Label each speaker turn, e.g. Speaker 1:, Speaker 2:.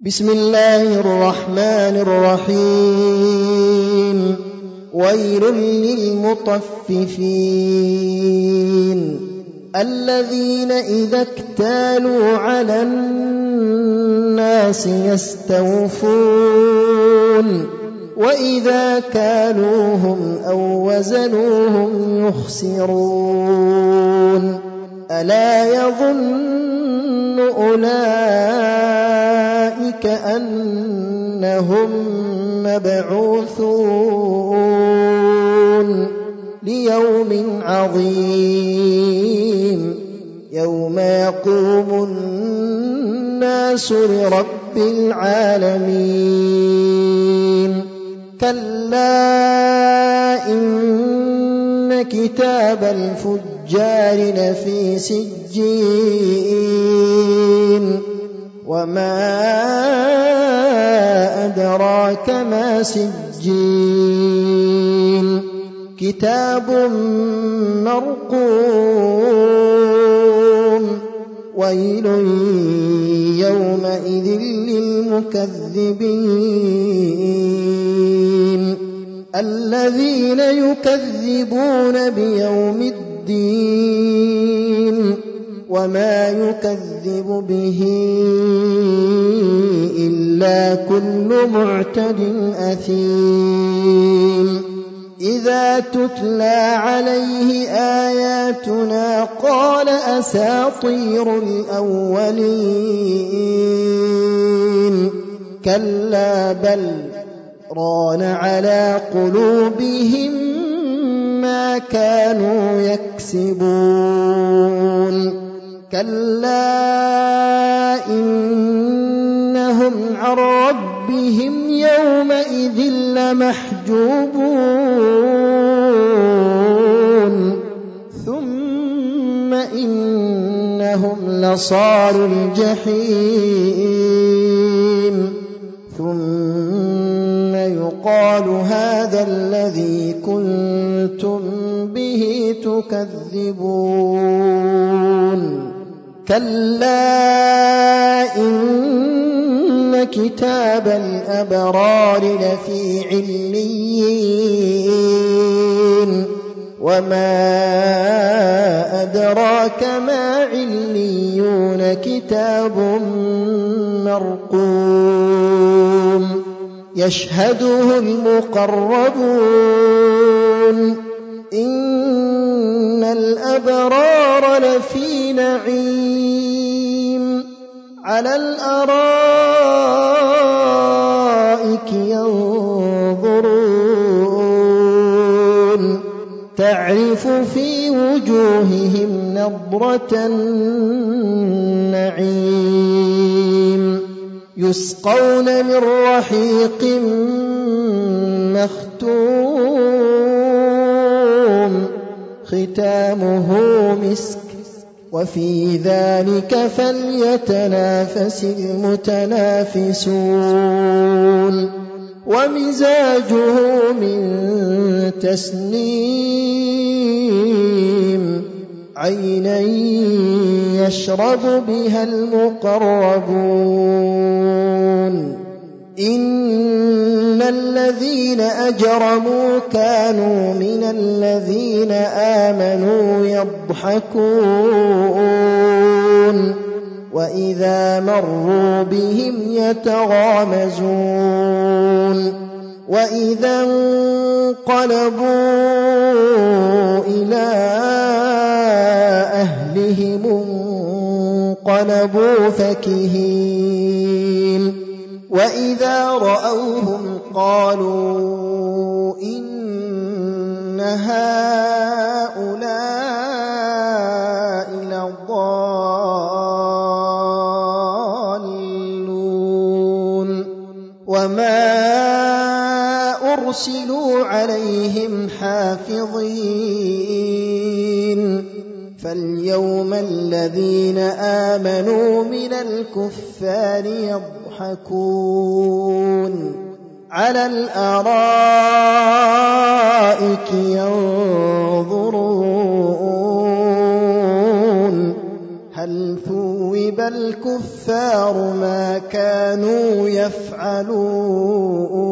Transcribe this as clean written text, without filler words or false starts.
Speaker 1: بسم الله الرحمن الرحيم ويل للمطففين الذين إذا اكتالوا على الناس يستوفون وإذا كالوهم أو وزنوهم يخسرون ألا يظن أولئك أنهم مبعوثون ليوم عظيم يوم يقوم الناس لرب العالمين كلا إن كتاب الفجار لفي سجين وما أدراك ما سجين كتاب مرقوم ويل يومئذ للمكذبين الذين يكذبون بيوم الدين وما يكذب به إلا كل معتد أثيم إذا تتلى عليه آياتنا قال أساطير الأولين كلا بل ران على قلوبهم ما كانوا يكسبون كلا إنهم عن ربهم يومئذ لمحجوبون ثم إنهم لصالو الجحيم ثم يقال هذا الذي كنتم به تكذبون كلا إن كتاب الأبرار لفي عليين وما أدراك ما عليون كتاب مرقوم يشهده المقربون إن الأبرار لفي نعيم على الأرائك ينظرون تعرف في وجوههم نضرة النعيم يسقون من رحيق مختوم ختامه مسك وفي ذلك فليتنافس المتنافسون ومزاجه من تسنيم عينا يشرب بها المقربون إن الذين أجرموا كانوا من الذين آمنوا يضحكون وإذا مروا بهم يتغامزون وإذا انقلبوا إلى أهلهم انقلبوا فكهين وإذا رأوهم قالوا إن هؤلاء لضالون وما أرسلوا عليهم حافظين فاليوم الذين آمنوا من الكفار يضحكون على الأرائك ينظرون هل ثوب ليذيب الكفار ما كانوا يفعلون